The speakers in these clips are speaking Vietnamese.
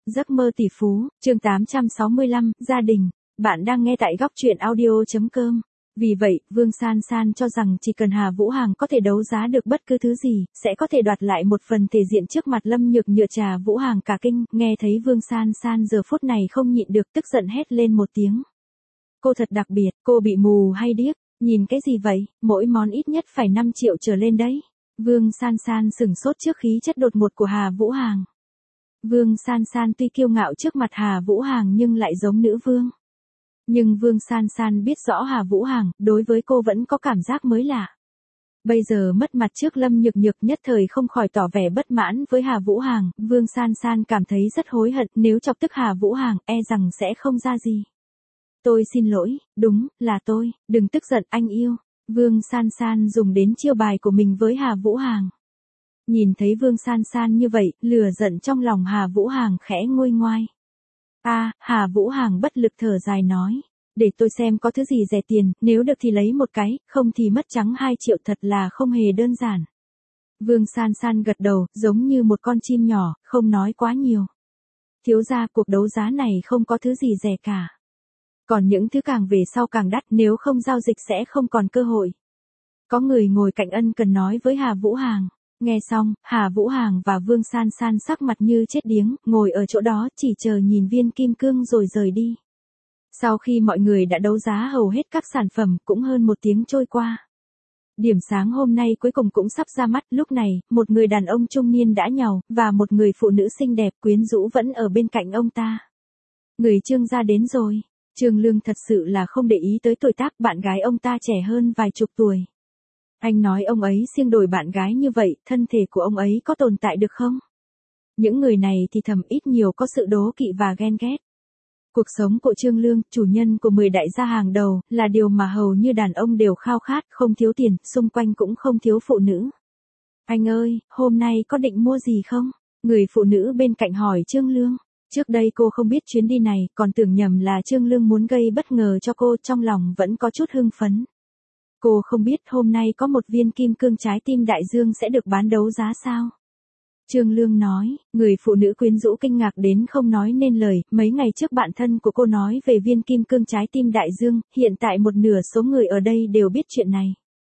Giấc mơ tỷ phú, chương 865, gia đình. Bạn đang nghe tại góc truyện audio.com. Vì vậy, Vương San San cho rằng chỉ cần Hà Vũ Hàng có thể đấu giá được bất cứ thứ gì, sẽ có thể đoạt lại một phần thể diện trước mặt Lâm Nhược Nhược. Trà Vũ Hàng cả kinh, nghe thấy Vương San San giờ phút này không nhịn được, tức giận hét lên một tiếng. Cô thật đặc biệt, cô bị mù hay điếc, nhìn cái gì vậy, mỗi món ít nhất phải 5 triệu trở lên đấy. Vương San San sửng sốt trước khí chất đột ngột của Hà Vũ Hàng. Vương San San tuy kiêu ngạo trước mặt Hà Vũ Hàng nhưng lại giống nữ vương. Nhưng Vương San San biết rõ Hà Vũ Hàng, đối với cô vẫn có cảm giác mới lạ. Bây giờ mất mặt trước Lâm Nhược Nhược, nhất thời không khỏi tỏ vẻ bất mãn với Hà Vũ Hàng. Vương San San cảm thấy rất hối hận, nếu chọc tức Hà Vũ Hàng, e rằng sẽ không ra gì. Tôi xin lỗi, đúng, là tôi, đừng tức giận anh yêu. Vương San San dùng đến chiêu bài của mình với Hà Vũ Hàng. Nhìn thấy Vương San San như vậy, lửa giận trong lòng Hà Vũ Hàng khẽ nguôi ngoai. Hà Vũ Hàng bất lực thở dài nói. Để tôi xem có thứ gì rẻ tiền, nếu được thì lấy một cái, không thì mất trắng 2 triệu, thật là không hề đơn giản. Vương San San gật đầu, giống như một con chim nhỏ, không nói quá nhiều. Thiếu gia, cuộc đấu giá này không có thứ gì rẻ cả. Còn những thứ càng về sau càng đắt, nếu không giao dịch sẽ không còn cơ hội. Có người ngồi cạnh ân cần nói với Hà Vũ Hàng. Nghe xong, Hà Vũ Hàng và Vương San San sắc mặt như chết điếng, ngồi ở chỗ đó chỉ chờ nhìn viên kim cương rồi rời đi. Sau khi mọi người đã đấu giá hầu hết các sản phẩm, cũng hơn 1 tiếng trôi qua. Điểm sáng hôm nay cuối cùng cũng sắp ra mắt. Lúc này, một người đàn ông trung niên đã nhàu, và một người phụ nữ xinh đẹp quyến rũ vẫn ở bên cạnh ông ta. Người Trương gia đến rồi. Trương Lương thật sự là không để ý tới tuổi tác, bạn gái ông ta trẻ hơn vài chục tuổi. Anh nói ông ấy siêng đổi bạn gái như vậy, thân thể của ông ấy có tồn tại được không? Những người này thì thầm ít nhiều có sự đố kỵ và ghen ghét. Cuộc sống của Trương Lương, chủ nhân của 10 đại gia hàng đầu, là điều mà hầu như đàn ông đều khao khát, không thiếu tiền, xung quanh cũng không thiếu phụ nữ. Anh ơi, hôm nay có định mua gì không? Người phụ nữ bên cạnh hỏi Trương Lương. Trước đây cô không biết chuyến đi này, còn tưởng nhầm là Trương Lương muốn gây bất ngờ cho cô, trong lòng vẫn có chút hưng phấn. Cô không biết hôm nay có một viên kim cương trái tim đại dương sẽ được bán đấu giá sao? Trương Lương nói. Người phụ nữ quyến rũ kinh ngạc đến không nói nên lời. Mấy ngày trước bạn thân của cô nói về viên kim cương trái tim đại dương, hiện tại một nửa số người ở đây đều biết chuyện này.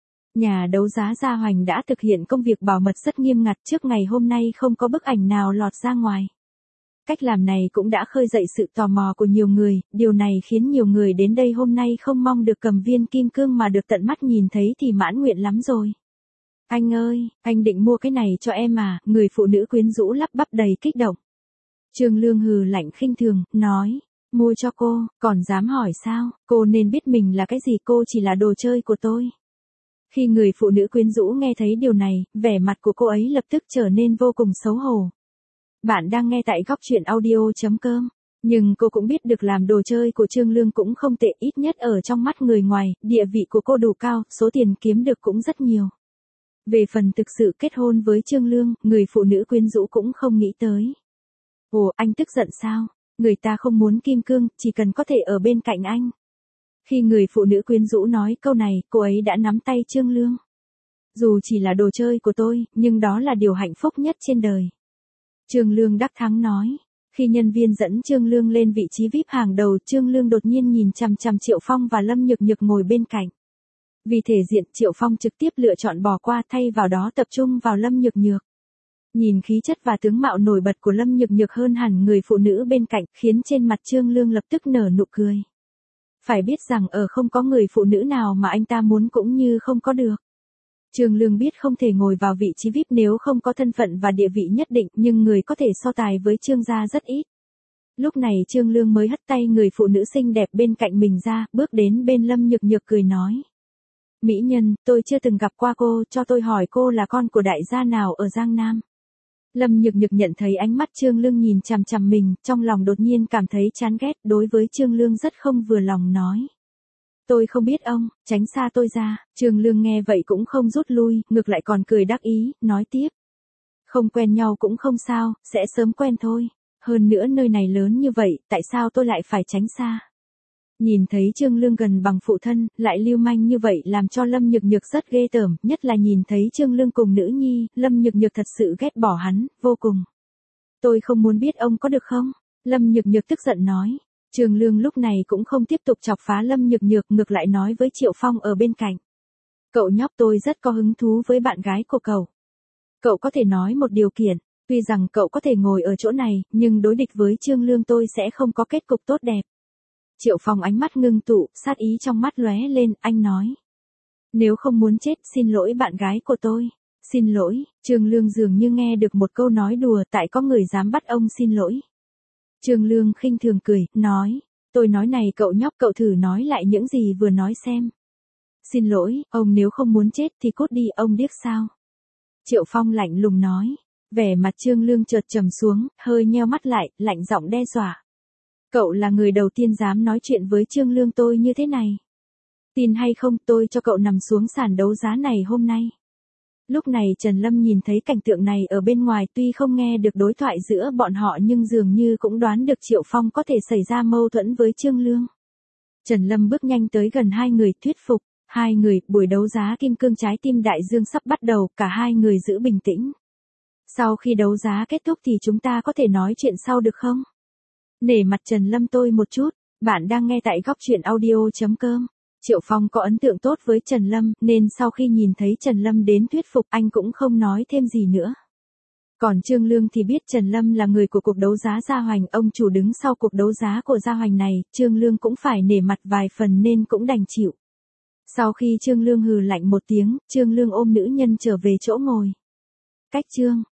Nhà đấu giá Gia Hoành đã thực hiện công việc bảo mật rất nghiêm ngặt, trước ngày hôm nay không có bức ảnh nào lọt ra ngoài. Cách làm này cũng đã khơi dậy sự tò mò của nhiều người, điều này khiến nhiều người đến đây hôm nay không mong được cầm viên kim cương mà được tận mắt nhìn thấy thì mãn nguyện lắm rồi. Anh ơi, anh định mua cái này cho em à? Người phụ nữ quyến rũ lắp bắp đầy kích động. Trương Lương hừ lạnh khinh thường, nói, mua cho cô, còn dám hỏi sao? Cô nên biết mình là cái gì, cô chỉ là đồ chơi của tôi. Khi người phụ nữ quyến rũ nghe thấy điều này, vẻ mặt của cô ấy lập tức trở nên vô cùng xấu hổ. Bạn đang nghe tại góc truyện audio.com. Nhưng cô cũng biết được làm đồ chơi của Trương Lương cũng không tệ, ít nhất ở trong mắt người ngoài, địa vị của cô đủ cao, số tiền kiếm được cũng rất nhiều. Về phần thực sự kết hôn với Trương Lương, người phụ nữ quyến rũ cũng không nghĩ tới. Ồ, anh tức giận sao? Người ta không muốn kim cương, chỉ cần có thể ở bên cạnh anh. Khi người phụ nữ quyến rũ nói câu này, cô ấy đã nắm tay Trương Lương. Dù chỉ là đồ chơi của tôi, nhưng đó là điều hạnh phúc nhất trên đời. Trương Lương đắc thắng nói. Khi nhân viên dẫn Trương Lương lên vị trí VIP hàng đầu, Trương Lương đột nhiên nhìn chằm chằm Triệu Phong và Lâm Nhược Nhược ngồi bên cạnh. Vì thể diện, Triệu Phong trực tiếp lựa chọn bỏ qua, thay vào đó tập trung vào Lâm Nhược Nhược. Nhìn khí chất và tướng mạo nổi bật của Lâm Nhược Nhược hơn hẳn người phụ nữ bên cạnh, khiến trên mặt Trương Lương lập tức nở nụ cười. Phải biết rằng không có người phụ nữ nào mà anh ta muốn cũng như không có được. Trương Lương biết không thể ngồi vào vị trí VIP nếu không có thân phận và địa vị nhất định, nhưng người có thể so tài với Trương gia rất ít. Lúc này Trương Lương mới hất tay người phụ nữ xinh đẹp bên cạnh mình ra, bước đến bên Lâm Nhược Nhược cười nói. Mỹ nhân, tôi chưa từng gặp qua cô, cho tôi hỏi cô là con của đại gia nào ở Giang Nam. Lâm Nhược Nhược nhận thấy ánh mắt Trương Lương nhìn chằm chằm mình, trong lòng đột nhiên cảm thấy chán ghét, đối với Trương Lương rất không vừa lòng nói. Tôi không biết ông, tránh xa tôi ra. Trương Lương nghe vậy cũng không rút lui, ngược lại còn cười đắc ý, nói tiếp. Không quen nhau cũng không sao, sẽ sớm quen thôi. Hơn nữa nơi này lớn như vậy, tại sao tôi lại phải tránh xa? Nhìn thấy Trương Lương gần bằng phụ thân, lại lưu manh như vậy làm cho Lâm Nhược Nhược rất ghê tởm, nhất là nhìn thấy Trương Lương cùng nữ nhi, Lâm Nhược Nhược thật sự ghét bỏ hắn, vô cùng. Tôi không muốn biết ông có được không? Lâm Nhược Nhược tức giận nói. Trương Lương lúc này cũng không tiếp tục chọc phá Lâm Nhược Nhược, ngược lại nói với Triệu Phong ở bên cạnh. Cậu nhóc, tôi rất có hứng thú với bạn gái của cậu. Cậu có thể nói một điều kiện, tuy rằng cậu có thể ngồi ở chỗ này, nhưng đối địch với Trương Lương tôi sẽ không có kết cục tốt đẹp. Triệu Phong ánh mắt ngưng tụ, sát ý trong mắt lóe lên, anh nói. Nếu không muốn chết, xin lỗi bạn gái của tôi. Xin lỗi, Trương Lương dường như nghe được một câu nói đùa, tại có người dám bắt ông xin lỗi. Trương Lương khinh thường cười, nói. Tôi nói này cậu nhóc, cậu thử nói lại những gì vừa nói xem. Xin lỗi, ông nếu không muốn chết thì cút đi, ông điếc sao? Triệu Phong lạnh lùng nói. Vẻ mặt Trương Lương chợt trầm xuống, hơi nheo mắt lại, lạnh giọng đe dọa. Cậu là người đầu tiên dám nói chuyện với Trương Lương tôi như thế này. Tin hay không, tôi cho cậu nằm xuống sàn đấu giá này hôm nay. Lúc này Trần Lâm nhìn thấy cảnh tượng này ở bên ngoài, tuy không nghe được đối thoại giữa bọn họ nhưng dường như cũng đoán được Triệu Phong có thể xảy ra mâu thuẫn với Trương Lương. Trần Lâm bước nhanh tới gần hai người, thuyết phục. Hai người, buổi đấu giá kim cương trái tim đại dương sắp bắt đầu, cả hai người giữ bình tĩnh. Sau khi đấu giá kết thúc thì chúng ta có thể nói chuyện sau được không? Nể mặt Trần Lâm tôi một chút, bạn đang nghe tại góc truyện audio.com. Triệu Phong có ấn tượng tốt với Trần Lâm, nên sau khi nhìn thấy Trần Lâm đến thuyết phục, anh cũng không nói thêm gì nữa. Còn Trương Lương thì biết Trần Lâm là người của cuộc đấu giá Gia Hoành, ông chủ đứng sau cuộc đấu giá của Gia Hoành này, Trương Lương cũng phải nể mặt vài phần nên cũng đành chịu. Sau khi Trương Lương hừ lạnh một tiếng, Trương Lương ôm nữ nhân trở về chỗ ngồi. Cách chương